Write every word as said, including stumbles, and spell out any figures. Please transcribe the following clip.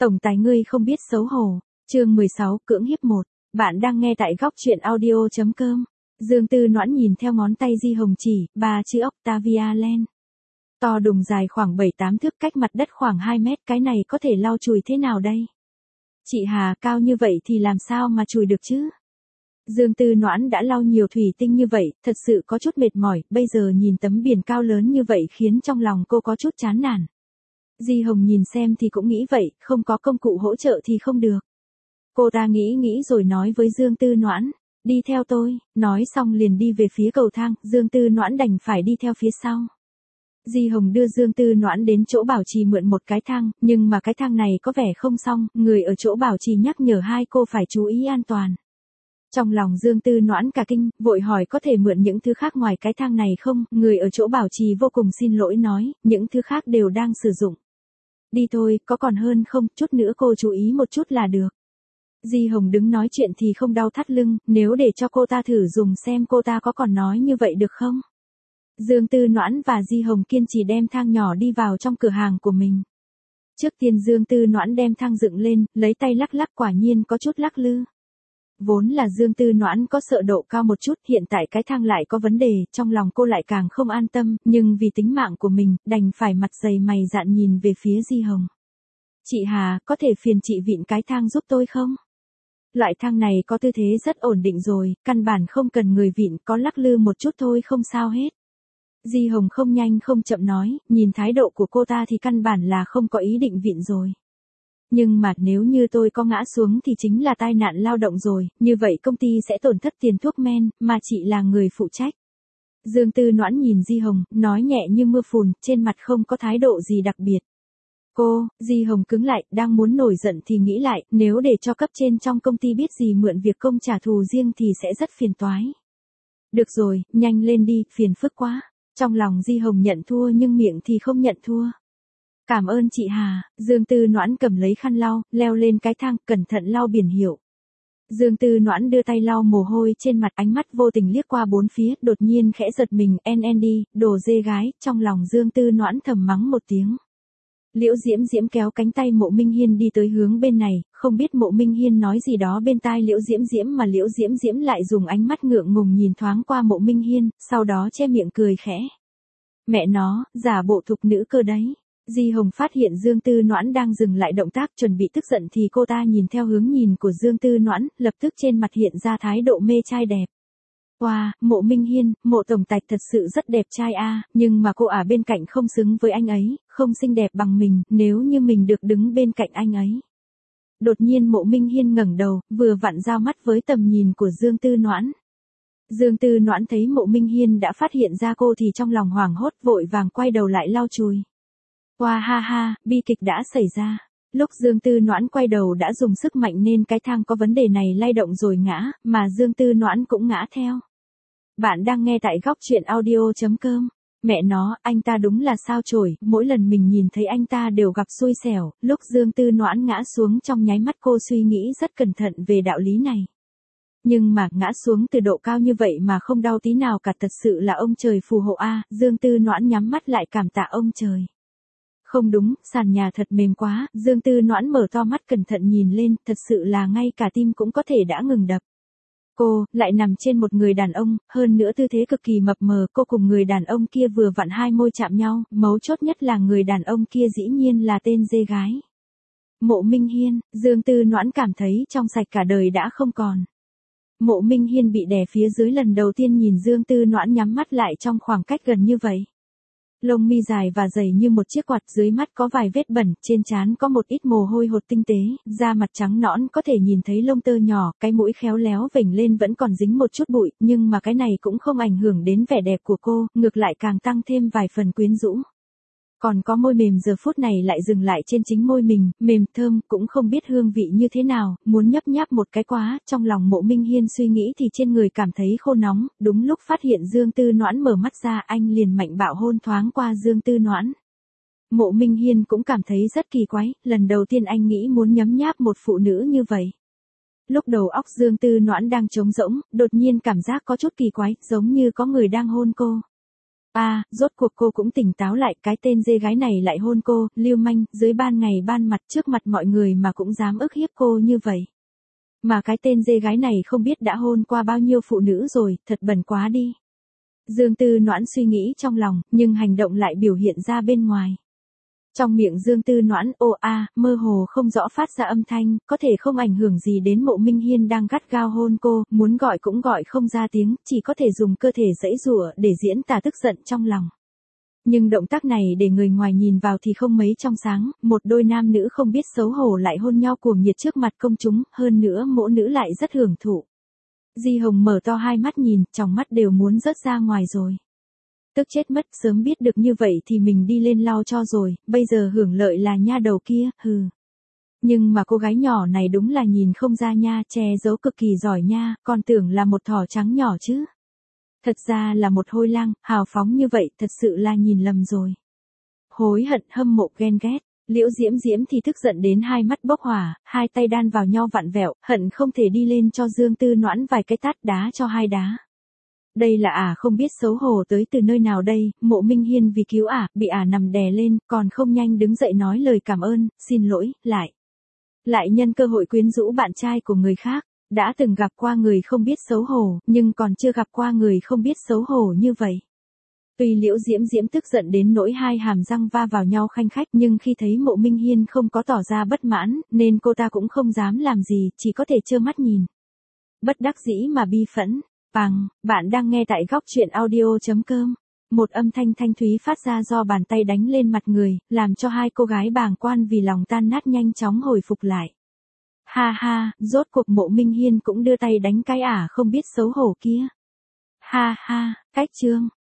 Tổng tài ngươi không biết xấu hổ. Chương mười sáu, cưỡng hiếp một. Bạn đang nghe tại góc truyện audio chấm com. Dương Tư Noãn nhìn theo ngón tay Di Hồng chỉ, ba chữ Octavia Land. To đùng dài khoảng bảy tám thước, cách mặt đất khoảng hai mét, cái này có thể lau chùi thế nào đây? Chị Hà, cao như vậy thì làm sao mà chùi được chứ? Dương Tư Noãn đã lau nhiều thủy tinh như vậy, thật sự có chút mệt mỏi, bây giờ nhìn tấm biển cao lớn như vậy khiến trong lòng cô có chút chán nản. Di Hồng nhìn xem thì cũng nghĩ vậy, không có công cụ hỗ trợ thì không được. Cô ta nghĩ nghĩ rồi nói với Dương Tư Noãn, đi theo tôi, nói xong liền đi về phía cầu thang, Dương Tư Noãn đành phải đi theo phía sau. Di Hồng đưa Dương Tư Noãn đến chỗ bảo trì mượn một cái thang, nhưng mà cái thang này có vẻ không xong, người ở chỗ bảo trì nhắc nhở hai cô phải chú ý an toàn. Trong lòng Dương Tư Noãn cả kinh, vội hỏi có thể mượn những thứ khác ngoài cái thang này không, người ở chỗ bảo trì vô cùng xin lỗi nói, những thứ khác đều đang sử dụng. Đi thôi, có còn hơn không, chút nữa cô chú ý một chút là được. Di Hồng đứng nói chuyện thì không đau thắt lưng, nếu để cho cô ta thử dùng xem cô ta có còn nói như vậy được không. Dương Tư Noãn và Di Hồng kiên trì đem thang nhỏ đi vào trong cửa hàng của mình. Trước tiên Dương Tư Noãn đem thang dựng lên, lấy tay lắc lắc, quả nhiên có chút lắc lư. Vốn là Dương Tư Noãn có sợ độ cao một chút, hiện tại cái thang lại có vấn đề, trong lòng cô lại càng không an tâm, nhưng vì tính mạng của mình, đành phải mặt dày mày dạn nhìn về phía Di Hồng. Chị Hà, có thể phiền chị vịn cái thang giúp tôi không? Loại thang này có tư thế rất ổn định rồi, căn bản không cần người vịn, có lắc lư một chút thôi không sao hết. Di Hồng không nhanh không chậm nói, nhìn thái độ của cô ta thì căn bản là không có ý định vịn rồi. Nhưng mà nếu như tôi có ngã xuống thì chính là tai nạn lao động rồi, như vậy công ty sẽ tổn thất tiền thuốc men, mà chị là người phụ trách. Dương Tư Noãn nhìn Di Hồng, nói nhẹ như mưa phùn, trên mặt không có thái độ gì đặc biệt. Cô, Di Hồng cứng lại, đang muốn nổi giận thì nghĩ lại, nếu để cho cấp trên trong công ty biết gì mượn việc công trả thù riêng thì sẽ rất phiền toái. Được rồi, nhanh lên đi, phiền phức quá. Trong lòng Di Hồng nhận thua nhưng miệng thì không nhận thua. Cảm ơn chị Hà. Dương Tư Noãn cầm lấy khăn lau, leo lên cái thang, cẩn thận lau biển hiệu. Dương Tư Noãn đưa tay lau mồ hôi trên mặt, ánh mắt vô tình liếc qua bốn phía, đột nhiên khẽ giật mình, en en đi, đồ dê gái, trong lòng Dương Tư Noãn thầm mắng một tiếng. Liễu Diễm Diễm kéo cánh tay Mộ Minh Hiên đi tới hướng bên này, không biết Mộ Minh Hiên nói gì đó bên tai Liễu Diễm Diễm mà Liễu Diễm Diễm lại dùng ánh mắt ngượng ngùng nhìn thoáng qua Mộ Minh Hiên, sau đó che miệng cười khẽ. Mẹ nó, giả bộ thục nữ cơ đấy. Di Hồng phát hiện Dương Tư Noãn đang dừng lại động tác chuẩn bị tức giận thì cô ta nhìn theo hướng nhìn của Dương Tư Noãn, lập tức trên mặt hiện ra thái độ mê trai đẹp. Wow, Mộ Minh Hiên, Mộ tổng tài thật sự rất đẹp trai a, nhưng mà cô ở bên cạnh không xứng với anh ấy, không xinh đẹp bằng mình, nếu như mình được đứng bên cạnh anh ấy. Đột nhiên Mộ Minh Hiên ngẩng đầu, vừa vặn giao mắt với tầm nhìn của Dương Tư Noãn. Dương Tư Noãn thấy Mộ Minh Hiên đã phát hiện ra cô thì trong lòng hoảng hốt, vội vàng quay đầu lại lau chùi. Wow ha ha, bi kịch đã xảy ra. Lúc Dương Tư Noãn quay đầu đã dùng sức mạnh nên cái thang có vấn đề này lay động rồi ngã, mà Dương Tư Noãn cũng ngã theo. Bạn đang nghe tại góc truyện audio chấm com. Mẹ nó, anh ta đúng là sao chổi, mỗi lần mình nhìn thấy anh ta đều gặp xui xẻo, lúc Dương Tư Noãn ngã xuống trong nháy mắt cô suy nghĩ rất cẩn thận về đạo lý này. Nhưng mà ngã xuống từ độ cao như vậy mà không đau tí nào cả, thật sự là ông trời phù hộ a. Dương Tư Noãn nhắm mắt lại cảm tạ ông trời. Không đúng, sàn nhà thật mềm quá, Dương Tư Noãn mở to mắt cẩn thận nhìn lên, thật sự là ngay cả tim cũng có thể đã ngừng đập. Cô, lại nằm trên một người đàn ông, hơn nữa tư thế cực kỳ mập mờ, cô cùng người đàn ông kia vừa vặn hai môi chạm nhau, mấu chốt nhất là người đàn ông kia dĩ nhiên là tên dê gái. Mộ Minh Hiên, Dương Tư Noãn cảm thấy trong sạch cả đời đã không còn. Mộ Minh Hiên bị đè phía dưới lần đầu tiên nhìn Dương Tư Noãn nhắm mắt lại trong khoảng cách gần như vậy. Lông mi dài và dày như một chiếc quạt, dưới mắt có vài vết bẩn, trên trán có một ít mồ hôi hột tinh tế, da mặt trắng nõn có thể nhìn thấy lông tơ nhỏ, cái mũi khéo léo vểnh lên vẫn còn dính một chút bụi, nhưng mà cái này cũng không ảnh hưởng đến vẻ đẹp của cô, ngược lại càng tăng thêm vài phần quyến rũ. Còn có môi mềm giờ phút này lại dừng lại trên chính môi mình, mềm thơm, cũng không biết hương vị như thế nào, muốn nhấp nháp một cái quá, trong lòng Mộ Minh Hiên suy nghĩ thì trên người cảm thấy khô nóng, đúng lúc phát hiện Dương Tư Noãn mở mắt ra anh liền mạnh bạo hôn thoáng qua Dương Tư Noãn. Mộ Minh Hiên cũng cảm thấy rất kỳ quái, lần đầu tiên anh nghĩ muốn nhấm nháp một phụ nữ như vậy. Lúc đầu óc Dương Tư Noãn đang trống rỗng, đột nhiên cảm giác có chút kỳ quái, giống như có người đang hôn cô. À, rốt cuộc cô cũng tỉnh táo lại, cái tên dê gái này lại hôn cô, lưu manh, dưới ban ngày ban mặt trước mặt mọi người mà cũng dám ức hiếp cô như vậy. Mà cái tên dê gái này không biết đã hôn qua bao nhiêu phụ nữ rồi, thật bẩn quá đi. Dương Tư Noãn suy nghĩ trong lòng, nhưng hành động lại biểu hiện ra bên ngoài. Trong miệng Dương Tư Noãn ồ a, mơ hồ không rõ phát ra âm thanh, có thể không ảnh hưởng gì đến Mộ Minh Hiên đang gắt gao hôn cô, muốn gọi cũng gọi không ra tiếng, chỉ có thể dùng cơ thể giãy giụa để diễn tả tức giận trong lòng. Nhưng động tác này để người ngoài nhìn vào thì không mấy trong sáng, một đôi nam nữ không biết xấu hổ lại hôn nhau cuồng nhiệt trước mặt công chúng, hơn nữa mỗ nữ lại rất hưởng thụ. Di Hồng mở to hai mắt nhìn, tròng mắt đều muốn rớt ra ngoài rồi. Tức chết mất, sớm biết được như vậy thì mình đi lên lau cho rồi, bây giờ hưởng lợi là nha đầu kia, hừ. Nhưng mà cô gái nhỏ này đúng là nhìn không ra nha, che giấu cực kỳ giỏi nha, còn tưởng là một thỏ trắng nhỏ chứ. Thật ra là một hôi lang, hào phóng như vậy, thật sự là nhìn lầm rồi. Hối hận, hâm mộ, ghen ghét, Liễu Diễm Diễm thì tức giận đến hai mắt bốc hỏa, hai tay đan vào nhau vặn vẹo, hận không thể đi lên cho Dương Tư Noãn vài cái tát đá cho hai đá. Đây là ả à không biết xấu hổ tới từ nơi nào đây, Mộ Minh Hiên vì cứu ả, à, bị ả à nằm đè lên, còn không nhanh đứng dậy nói lời cảm ơn, xin lỗi, lại. Lại nhân cơ hội quyến rũ bạn trai của người khác, đã từng gặp qua người không biết xấu hổ, nhưng còn chưa gặp qua người không biết xấu hổ như vậy. Tuy Liễu Diễm Diễm tức giận đến nỗi hai hàm răng va vào nhau khanh khách, nhưng khi thấy Mộ Minh Hiên không có tỏ ra bất mãn, nên cô ta cũng không dám làm gì, chỉ có thể trơ mắt nhìn. Bất đắc dĩ mà bi phẫn. Bằng, bạn đang nghe tại góc truyện audio chấm com. Một âm thanh thanh thúy phát ra do bàn tay đánh lên mặt người, làm cho hai cô gái bàng quan vì lòng tan nát nhanh chóng hồi phục lại. Ha ha, rốt cuộc Mộ Minh Hiên cũng đưa tay đánh cái ả không biết xấu hổ kia. Ha ha, cách chương.